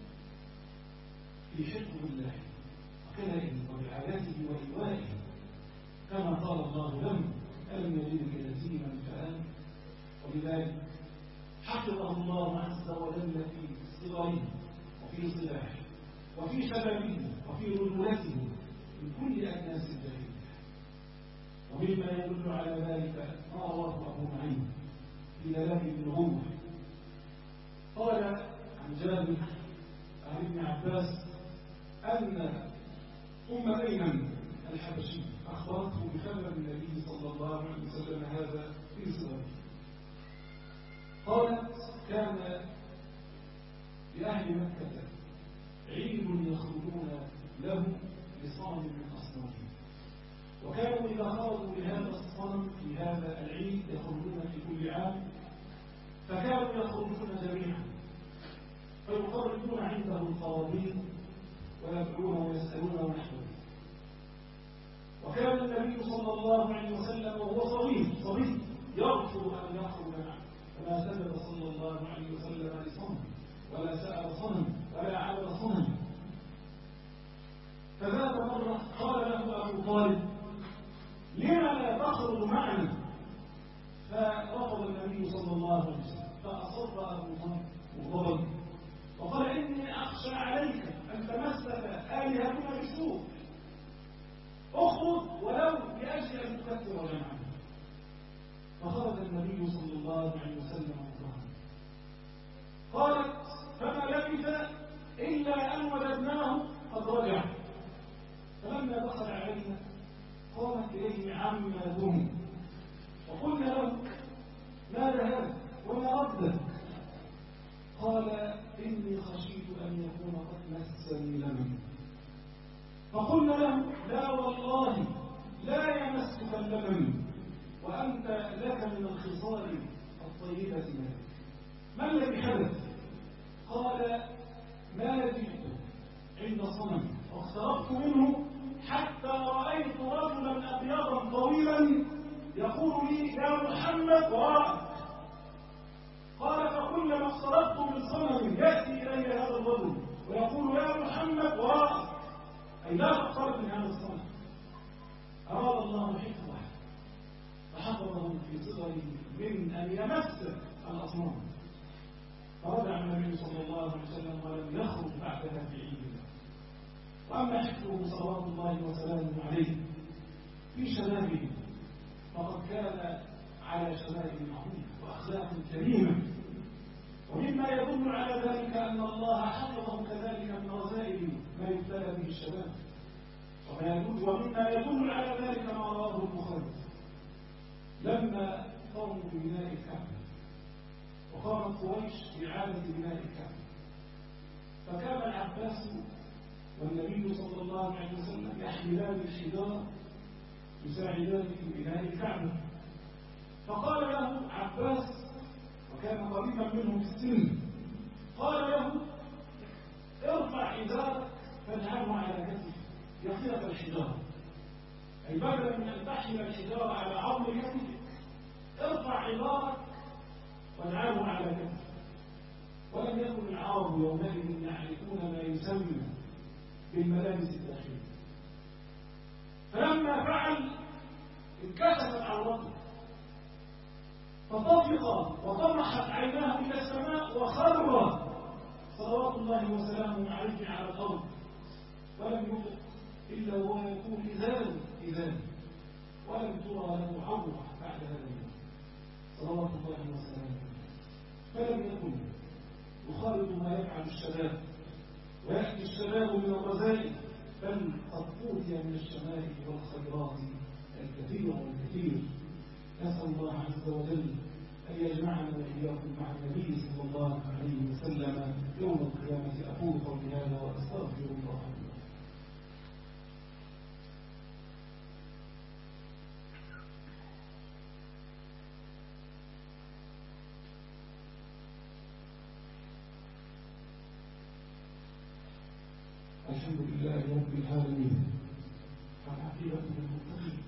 في حفظ الله وكلائه وبعادته وإيوائه كما قال الله لهم ألم يجدك يتيما فآمن. ولذلك حفظه الله عز وجل في صغره وفي صلاحه وفي شبابه وفي رجولته من كل أكناس الجاهلية. ومما يدل على ذلك ما رواه أبو معين في دلائل النبوة قال عن جابر عن ابن عباس أن أم أيمن الحبشي أخبرته بخبر النبي صلى الله عليه وسلم هذا في صغره. قالت كان لأهل مكة عيد يخرجون له لصنم من أصنامهم، وكانوا إذا خرجوا لهذا الصنم في هذا العيد يخرجون في كل عام فكانوا يخرجون جميعا فيقربون عنده القرابين ويدعون ويسألون ونحوه. النبي صلى الله عليه وسلم وهو صغير صغير يرفض أن يخرج معه، فما سجد صلى الله عليه وسلم لصنم ولا سأل صنم ولا عبد صنم. فذات مرة قال له أبو طالب: لما لا تخرج معنا؟ فرفض النبي صلى الله عليه وسلم، فأصر أبو طالب وغضب وقال: إني أخشى عليك أن تمسك آلهتنا بسوء، اخرج ولو لأجل أن تكثر جمعنا. فخرج النبي صلى الله عليه وسلم وقال: قالت: فما لبث إلا أن وجدناه قد رجع. فلما دخل علينا قامت إليه عمتهم وقلنا له: ما ذهب وما ردك؟ قال: إني خشيت أن يكون قد مسني لمن. فقلنا له: لا والله لا يمسك اللبن، وأنت لك من الخصال الطيبة مالك. ما الذي حدث؟ قال: ما جئت عند صنم واقتربت منه حتى رأيت رجلا أبيضا طويلا يقول لي: يا محمد وراءك. قال: فكلما اقتربت من صنم يأتي إلي هذا الرجل ويقول: يا محمد وراءك، أي لا تقترب من هذا الصنم. أراد الله حفظه فحفظه في صغره من أن يمس الأصنام. فرجع النبي صلى الله عليه وسلم ولم يخرج بعدها في عيد الله. وأما حفظه صلوات الله وسلامه عليه في شبابه فقد كان على شباب عظيم وأخلاق كريمة، ومما يدل على ذلك أن الله حفظه كذلك من رذائل ما يبتلى به الشباب. وما يدل ومما يدل على ذلك ما رواه البخاري لما قاموا ببناء الكعبة وقامت قريش بإعادة بناء الكعبة، فكان العباس والنبي صلى الله عليه وسلم يحملان الحجارة يساعدان في بناء الكعبة. فقال له عباس وكان قريبا منه في السن، قال له: ارفع إزارك فاجعله على كتفك يخيط الحجارة، أي بدلا من أن تحمل الحجارة على عظم كتفك ارفع إزارك واجعله على كتفك. ولم يكن العرب يومئذ يعرفون ما يسمى بالملابس الداخلية، فلما فعل انكشفت عورته فطفق وطمحت عيناه إلى السماء وخر صلوات الله وسلامه عليه على الأرض، ولم يفق إلا وهو يقول: إذان إذان، ولم ترى له عورة بعد هذا اليوم صلوات الله وسلامه. فلم يكن يخالط ما يفعل الشباب ويأتي الشباب من الرذائل، بل قد أوتي من الشمائل والخيرات الكثير والكثير. نسأل الله عز وجل أن يجمعنا وإياكم مع النبي صلى الله عليه وسلم يوم القيامة. أقول قولي هذا وأستغفر الله لي. الحمد لله رب العالمين، والعاقبة للمتقين،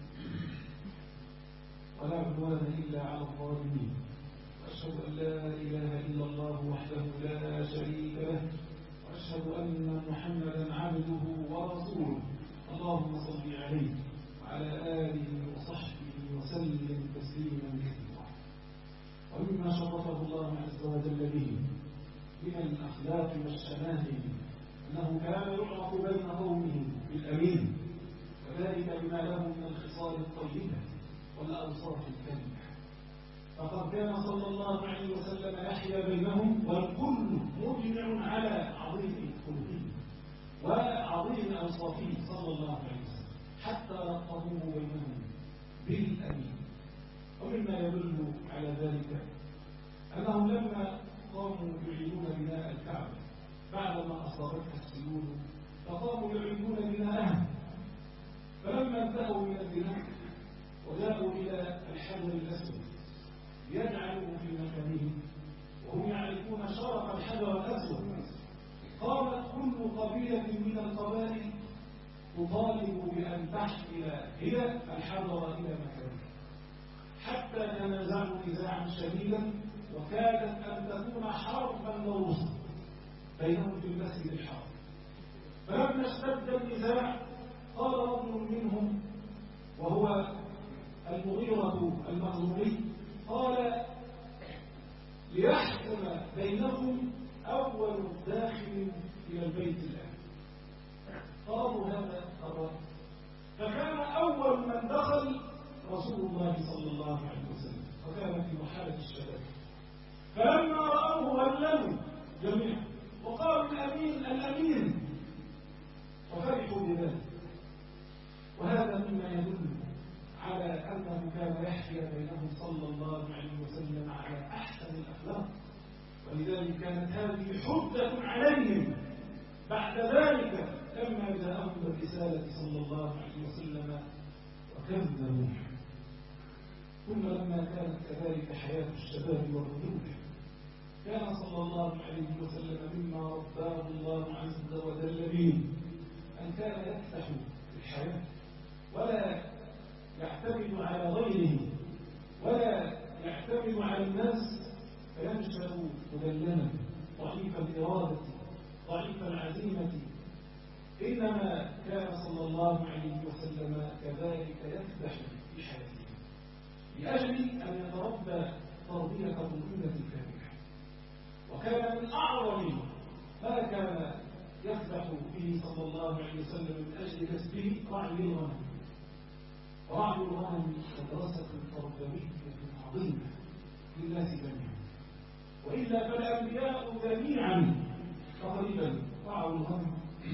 ولا عدوان إلا على الظالمين، وأشهد أن لا إله إلا الله وحده لا شريك له، وأشهد أن محمدا عبده ورسوله. اللهم صل عليه وعلى آله وصحبه وسلم تسليما كثيرا. ومما شرفه الله عز وجل به من الأخلاق والشمائل أنه كان يعرف بين قومه بالأمين، وذلك بما له من الخصال الطيبة والأوصاف الكريمة. فقد كان صلى الله عليه وسلم يحيا بينهم والكل مجمع على عظيم خلقه وعظيم أوصافه صلى الله عليه وسلم، حتى لقبوه بينهم بالأمين. ومما يدل على ذلك أنهم لما قاموا يعيدون بناء الكعبة بعدما أصابتها السيول فقاموا يعيدون بناءها، فلما انتهوا من البناء وجاءوا إلى الحجر الأسود يجعلوا في مكانه وهم يعرفون شرف الحجر الأسود، قامت كل قبيلة من القبائل تطالب بأن تحمل هي الحذر إلى مكانها، حتى تنازعوا نزاعا شديدا وكادت أن تكون حربا موروثة بينهم في المسجد الحرام. فلما اشتد النزاع قال رجل منهم وهو المغيرة المخزومي قال: ليحكم بينكم أول داخل إلى البيت الآن. قالوا هذا الرجل، فكان أول من دخل رسول الله صلى الله عليه وسلم، وكان في مرحلة الشباب. فلما رأوه هللوا جميعا وقالوا: الأمين الأمين، وفرحوا بذلك. وهذا مما يدل على أنه كان يحيى بينهم صلى الله عليه وسلم على أحسن الأخلاق، ولذلك كانت هذه حجة عليهم بعد ذلك لما جاءهم بالرسالة صلى الله عليه وسلم وكذبوا. ثم لما كانت كذلك حياة الشباب والرجوع كان صلى الله عليه وسلم مما رباه الله عز وجل به أن كان يفتح في الحياة ولا يعتمد على غيره ولا يعتمد على الناس فينشأ مدللا ضعيف الإرادة ضعيف العزيمة. إنما كان صلى الله عليه وسلم كذلك يفتح في حياته لأجل أن يتربى تربية الرجولة الكاملة. وكان من أعظم ما كان يفتح به صلى الله عليه وسلم من أجل كسبه رعي الغنم. رعي الغنم مدرسة تربوية عظيمة للناس جميعا، وإلا فالأنبياء جميعا تقريبا رعوا الغنم.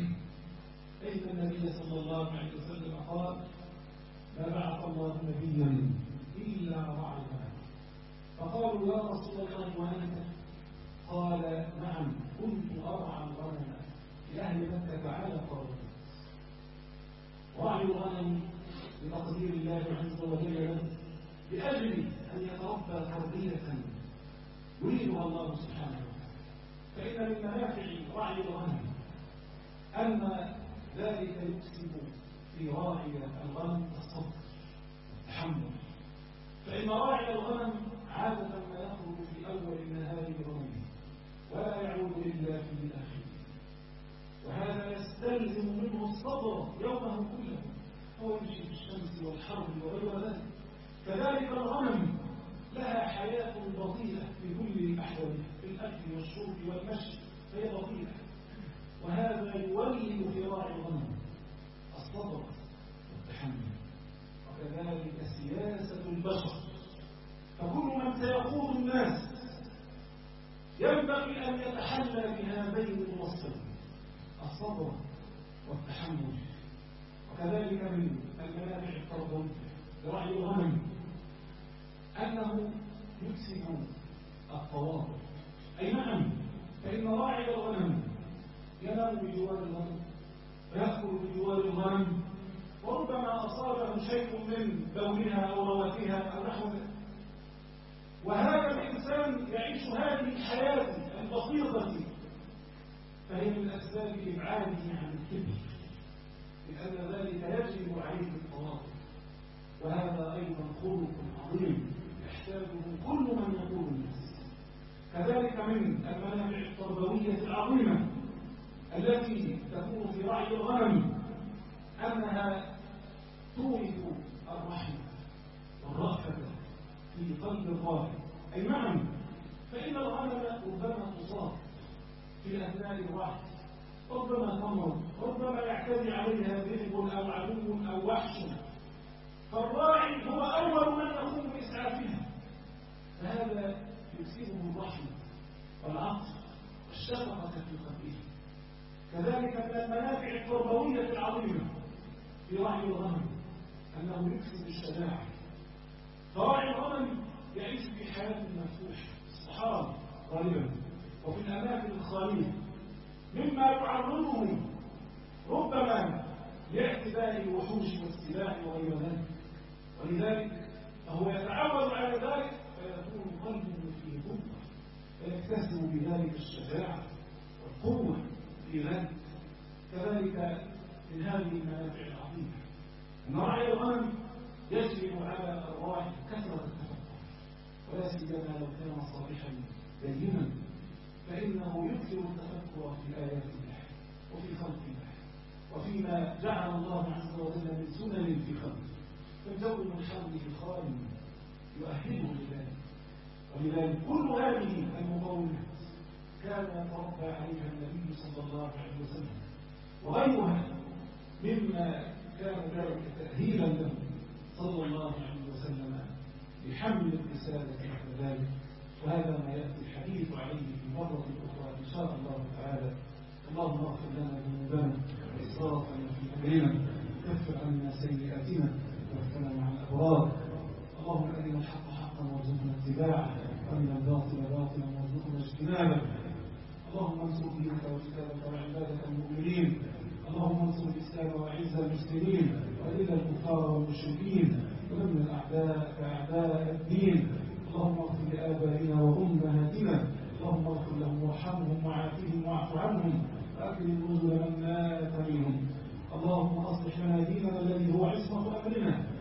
ليس النبي صلى الله عليه وسلم قال: ما بعث الله نبيا إلا رعى الغنم. فقالوا: يا رسول الله وأنت؟ قال: نعم، كنت أرعى الغنم لأهل مكة على قرارات. رعي الغنم بتقدير الله عز وجل لأجل أن يتربى تربية يريدها الله سبحانه وتعالى. فإن من منافع رعي الغنم أن ذلك يكسب في راعي الغنم الصبر والتحمل. فإن راعي الغنم عادة ما يخرج في أول النهار بغنمه ولا يعود إلا في الآخر، وهذا يستلزم منه الصبر يومه كله، هو يمشي في الشمس والحر وغير ذلك. كذلك الغنم لها حياة بطيئة في كل الأحوال، في الأكل والشرب والمشي فهي بطيئة، وهذا يولد في راعي الغنم الصبر والتحمل. وكذلك سياسة البشر، فكل من سيقود الناس ينبغي أن يتحلى بهذين الوصفين: الصبر والتحمل. وكذلك من المنافع التربوية لرعي الغنم أنه يكسب التواضع. أي نعم، فإن راعي الغنم ينام بجوار الغنم ويأكل بجوار الغنم، وربما أصابه شيء من بولها أو رواتها أو نحو ذلك. وهذا الإنسان يعيش هذه الحياة البسيطة، فهي من أسباب إبعاده عن الكبر، لأن ذلك يجب عليه التواضع. وهذا أيضا خلق عظيم يحتاجه كل من يقود الناس. كذلك من المنافع التربوية العظيمة التي تكون في رعي الغنم أنها تورث الرحمة والرأفة في قلب الراعي. أي نعم، فإن الغنم ربما تصاب في أثناء الرعي، ربما تمرض، ربما يعتدي عليها ذئب أو عدو أو وحش، فالراعي هو أول من يقوم بإسعافها، فهذا يكسبه الرحمة والعطف والشفقة في قلبه. كذلك من المنافع التربوية العظيمة في رعي الغنم أنه يكسب الشجاعة. فراعي الغنم يعيش في حياة مفتوحة الصحارى غالبا وفي الأماكن الخالية، مما يعرضه ربما لاعتداء الوحوش والسباع وغير ذلك، ولذلك فهو يتعود على ذلك فيكون قلبه في قوة فيكتسب بذلك الشجاعة والقوة في ذلك. كذلك من هذه المنافع العظيمة أن رعي الغنم يجلب على الأرواح كثرة التفكر، ولا سيما لو كان صالحا دينا، فإنه يكثر التفكر في آيات الله وفي خلق الله وفيما جعل الله عز وجل من سنن في خلقه، فالجو من حوله خالٍ يؤهله لذلك. ولذلك كل هذه المقومات كان يتربى عليها النبي صلى الله عليه وسلم، وغيرها مما كان ذلك تأهيلا له صلى الله عليه وسلم لحمل الرسالة بعد ذلك. وهذا ما يأتي الحديث عليه في مرة أخرى إن شاء الله تعالى. اللهم اغفر لنا ذنوبنا وإسرافنا في أمرنا، كفر عنا سيئاتنا وتوفنا مع الأبرار. اللهم أرنا الحق حقا وارزقنا اتباعه، وأرنا الباطل باطلا وارزقنا اجتنابه. اللهم انصر دينك وكتابك وعبادك المؤمنين. اللهم انصر الإسلام وأعز المسلمين وأذل الكفار والمشركين ودمر الأعداء كأعداء الدين. اللهم اغفر لآبائنا وأمهاتنا، اللهم اغفر لهم وارحمهم وعافهم واعف عنهم وأكرم نزل من مات منهم. اللهم أصلح لنا ديننا الذي هو عصمة أمرنا